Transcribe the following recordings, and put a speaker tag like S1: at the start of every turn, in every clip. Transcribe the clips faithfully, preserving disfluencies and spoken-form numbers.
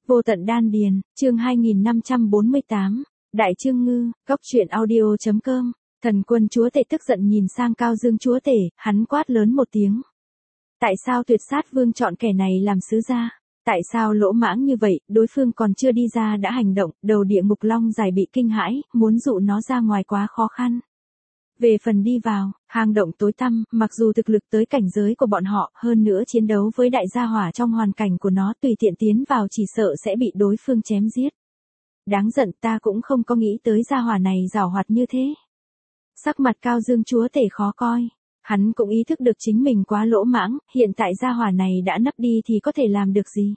S1: Vô tận đan điền, chương hai nghìn năm trăm bốn mươi tám, Đại Trương Ngư, Cốc truyện audio chấm com. Thần quân chúa tể tức giận nhìn sang Cao Dương chúa tể, hắn quát lớn một tiếng. Tại sao Tuyệt Sát Vương chọn kẻ này làm sứ gia? Tại sao lỗ mãng như vậy, đối phương còn chưa đi ra đã hành động, đầu địa ngục long dài bị kinh hãi, muốn dụ nó ra ngoài quá khó khăn. Về phần đi vào, hang động tối tăm, mặc dù thực lực tới cảnh giới của bọn họ, hơn nữa chiến đấu với đại gia hỏa trong hoàn cảnh của nó tùy tiện tiến vào chỉ sợ sẽ bị đối phương chém giết. Đáng giận, ta cũng không có nghĩ tới gia hỏa này giàu hoạt như thế. Sắc mặt Cao Dương chúa tể khó coi. Hắn cũng ý thức được chính mình quá lỗ mãng, hiện tại gia hỏa này đã nấp đi thì có thể làm được gì.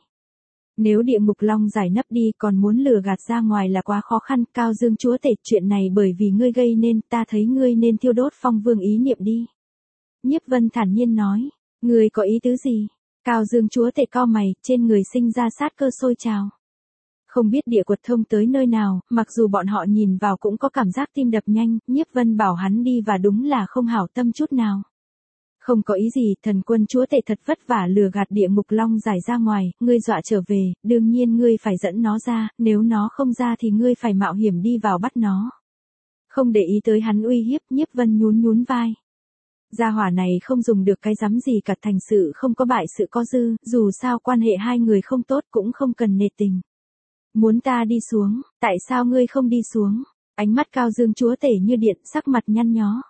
S1: Nếu địa ngục long giải nấp đi còn muốn lừa gạt ra ngoài là quá khó khăn. Cao Dương chúa tể, chuyện này bởi vì ngươi gây nên, ta thấy ngươi nên thiêu đốt Phong Vương ý niệm đi. Nhiếp Vân thản nhiên nói, ngươi có ý tứ gì? Cao Dương chúa tể cau mày, trên người sinh ra sát cơ sôi trào. Không biết địa quật thông tới nơi nào, mặc dù bọn họ nhìn vào cũng có cảm giác tim đập nhanh, Nhiếp Vân bảo hắn đi và đúng là không hảo tâm chút nào. Không có ý gì, thần quân chúa tể thật vất vả lừa gạt địa ngục long giải ra ngoài, ngươi dọa trở về, đương nhiên ngươi phải dẫn nó ra, nếu nó không ra thì ngươi phải mạo hiểm đi vào bắt nó. Không để ý tới hắn uy hiếp, Nhiếp Vân nhún nhún vai. Gia hỏa này không dùng được cái rắm gì cả, thành sự không có bại sự có dư, dù sao quan hệ hai người không tốt cũng không cần nề tình. Muốn ta đi xuống, tại sao ngươi không đi xuống? Ánh mắt Cao Dương chúa tể như điện, sắc mặt nhăn nhó.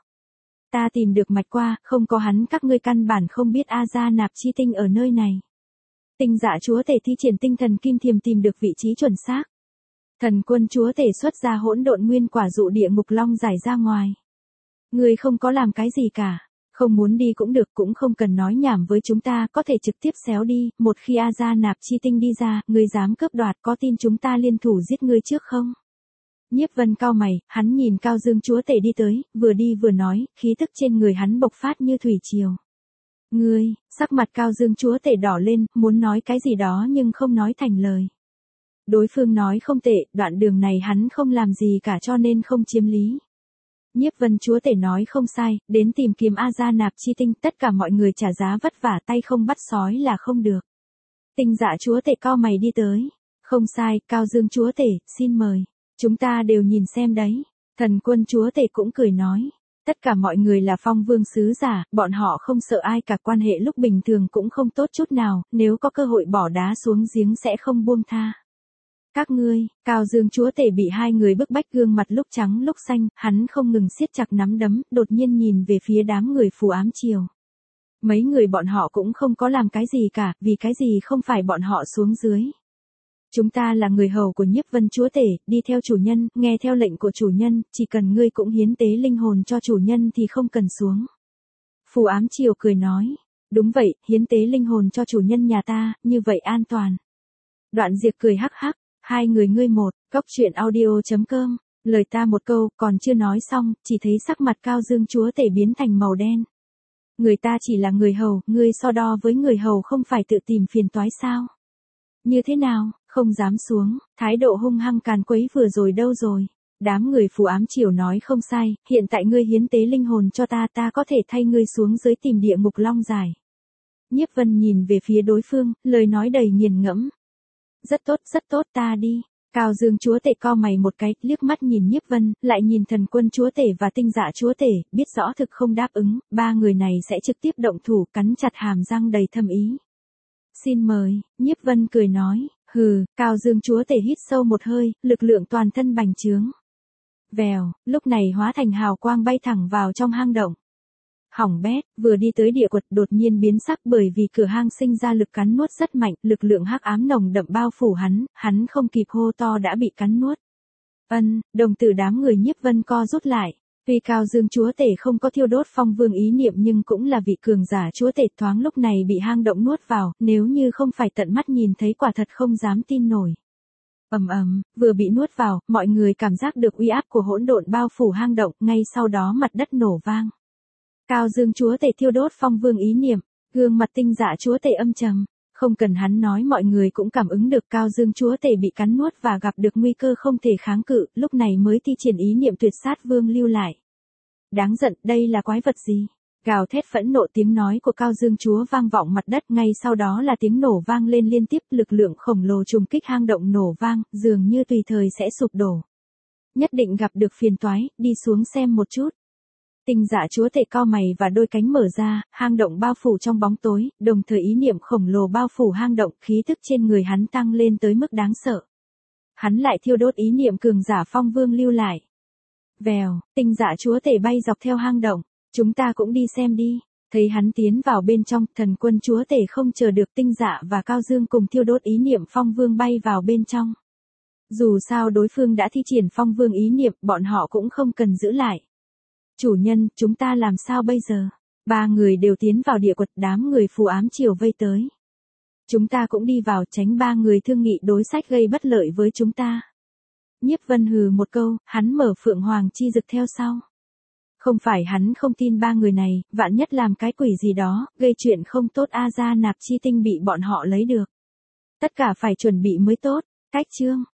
S1: Ta tìm được mạch qua, không có hắn các ngươi căn bản không biết A Gia Nạp Chi Tinh ở nơi này. Tinh Dạ chúa tể thi triển tinh thần kim thiềm tìm được vị trí chuẩn xác. Thần quân chúa tể xuất ra hỗn độn nguyên quả dụ địa ngục long giải ra ngoài. Ngươi không có làm cái gì cả. Không muốn đi cũng được, cũng không cần nói nhảm với chúng ta, có thể trực tiếp xéo đi, một khi A Gia Nạp Chi Tinh đi ra, ngươi dám cướp đoạt, có tin chúng ta liên thủ giết ngươi trước không? Nhiếp Vân cau mày, hắn nhìn Cao Dương chúa tể đi tới, vừa đi vừa nói, khí tức trên người hắn bộc phát như thủy triều. Ngươi, sắc mặt Cao Dương chúa tể đỏ lên, muốn nói cái gì đó nhưng không nói thành lời. Đối phương nói không tệ, đoạn đường này hắn không làm gì cả cho nên không chiếm lý. Nhiếp Vân chúa tể nói không sai, đến tìm kiếm A Gia Nạp Chi Tinh, tất cả mọi người trả giá vất vả, tay không bắt sói là không được. Tinh Dạ chúa tể cau mày đi tới. Không sai, Cao Dương chúa tể, xin mời. Chúng ta đều nhìn xem đấy. Thần quân chúa tể cũng cười nói. Tất cả mọi người là Phong Vương sứ giả, bọn họ không sợ ai cả, quan hệ lúc bình thường cũng không tốt chút nào, nếu có cơ hội bỏ đá xuống giếng sẽ không buông tha. Các ngươi, Cao Dương chúa tể bị hai người bức bách, gương mặt lúc trắng lúc xanh, hắn không ngừng siết chặt nắm đấm, đột nhiên nhìn về phía đám người phù ám triều. Mấy người bọn họ cũng không có làm cái gì cả, vì cái gì không phải bọn họ xuống dưới. Chúng ta là người hầu của Nhiếp Vân chúa tể, đi theo chủ nhân, nghe theo lệnh của chủ nhân, chỉ cần ngươi cũng hiến tế linh hồn cho chủ nhân thì không cần xuống. Phù ám triều cười nói, đúng vậy, hiến tế linh hồn cho chủ nhân nhà ta, như vậy an toàn. Đoạn Diệp cười hắc hắc, hai người ngươi một, Cốc truyện audio chấm com, lời ta một câu, còn chưa nói xong, chỉ thấy sắc mặt Cao Dương chúa tể biến thành màu đen. Người ta chỉ là người hầu, ngươi so đo với người hầu không phải tự tìm phiền toái sao? Như thế nào, không dám xuống, thái độ hung hăng càn quấy vừa rồi đâu rồi? Đám người phù ám triều nói không sai, hiện tại ngươi hiến tế linh hồn cho ta, ta có thể thay ngươi xuống dưới tìm địa ngục long giải. Nhiếp Vân nhìn về phía đối phương, lời nói đầy nghiền ngẫm. Rất tốt, rất tốt, ta đi. Cao Dương chúa tể cau mày một cái, liếc mắt nhìn Nhiếp Vân, lại nhìn thần quân chúa tể và tinh dạ chúa tể, biết rõ thực không đáp ứng, ba người này sẽ trực tiếp động thủ, cắn chặt hàm răng đầy thâm ý. Xin mời, Nhiếp Vân cười nói, hừ, Cao Dương chúa tể hít sâu một hơi, lực lượng toàn thân bành trướng. Vèo, lúc này hóa thành hào quang bay thẳng vào trong hang động. Hỏng bét, vừa đi tới địa quật đột nhiên biến sắc bởi vì cửa hang sinh ra lực cắn nuốt rất mạnh, lực lượng hắc ám nồng đậm bao phủ hắn, hắn không kịp hô to đã bị cắn nuốt. Ân, đồng tử đám người Nhiếp Vân co rút lại. Tuy Cao Dương chúa tể không có thiêu đốt Phong Vương ý niệm nhưng cũng là vị cường giả chúa tể, thoáng lúc này bị hang động nuốt vào, nếu như không phải tận mắt nhìn thấy quả thật không dám tin nổi. Ầm ầm, vừa bị nuốt vào, mọi người cảm giác được uy áp của hỗn độn bao phủ hang động, ngay sau đó mặt đất nổ vang. Cao Dương chúa tể thiêu đốt Phong Vương ý niệm, gương mặt tinh dạ chúa tể âm trầm. Không cần hắn nói mọi người cũng cảm ứng được Cao Dương chúa tể bị cắn nuốt và gặp được nguy cơ không thể kháng cự, lúc này mới thi triển ý niệm Tuyệt Sát Vương lưu lại. Đáng giận, đây là quái vật gì? Gào thét phẫn nộ, tiếng nói của Cao Dương Chúa vang vọng mặt đất, ngay sau đó là tiếng nổ vang lên liên tiếp, lực lượng khổng lồ trùng kích hang động nổ vang, dường như tùy thời sẽ sụp đổ. Nhất định gặp được phiền toái, đi xuống xem một chút. Tinh Dạ Chúa Tể cau mày và đôi cánh mở ra, hang động bao phủ trong bóng tối, đồng thời ý niệm khổng lồ bao phủ hang động, khí thức trên người hắn tăng lên tới mức đáng sợ. Hắn lại thiêu đốt ý niệm cường giả Phong Vương lưu lại. Vèo, Tinh Dạ Chúa Tể bay dọc theo hang động, chúng ta cũng đi xem đi. Thấy hắn tiến vào bên trong, Thần Quân Chúa Tể không chờ được, Tinh Dạ và Cao Dương cùng thiêu đốt ý niệm Phong Vương bay vào bên trong. Dù sao đối phương đã thi triển Phong Vương ý niệm, bọn họ cũng không cần giữ lại. Chủ nhân, chúng ta làm sao bây giờ? Ba người đều tiến vào địa quật, đám người phù ám triều vây tới. Chúng ta cũng đi vào, tránh ba người thương nghị đối sách gây bất lợi với chúng ta. Nhiếp Vân hừ một câu, hắn mở Phượng Hoàng chi dực theo sau. Không phải hắn không tin ba người này, vạn nhất làm cái quỷ gì đó, gây chuyện không tốt, A Gia Nạp Chi Tinh bị bọn họ lấy được. Tất cả phải chuẩn bị mới tốt. Cách chương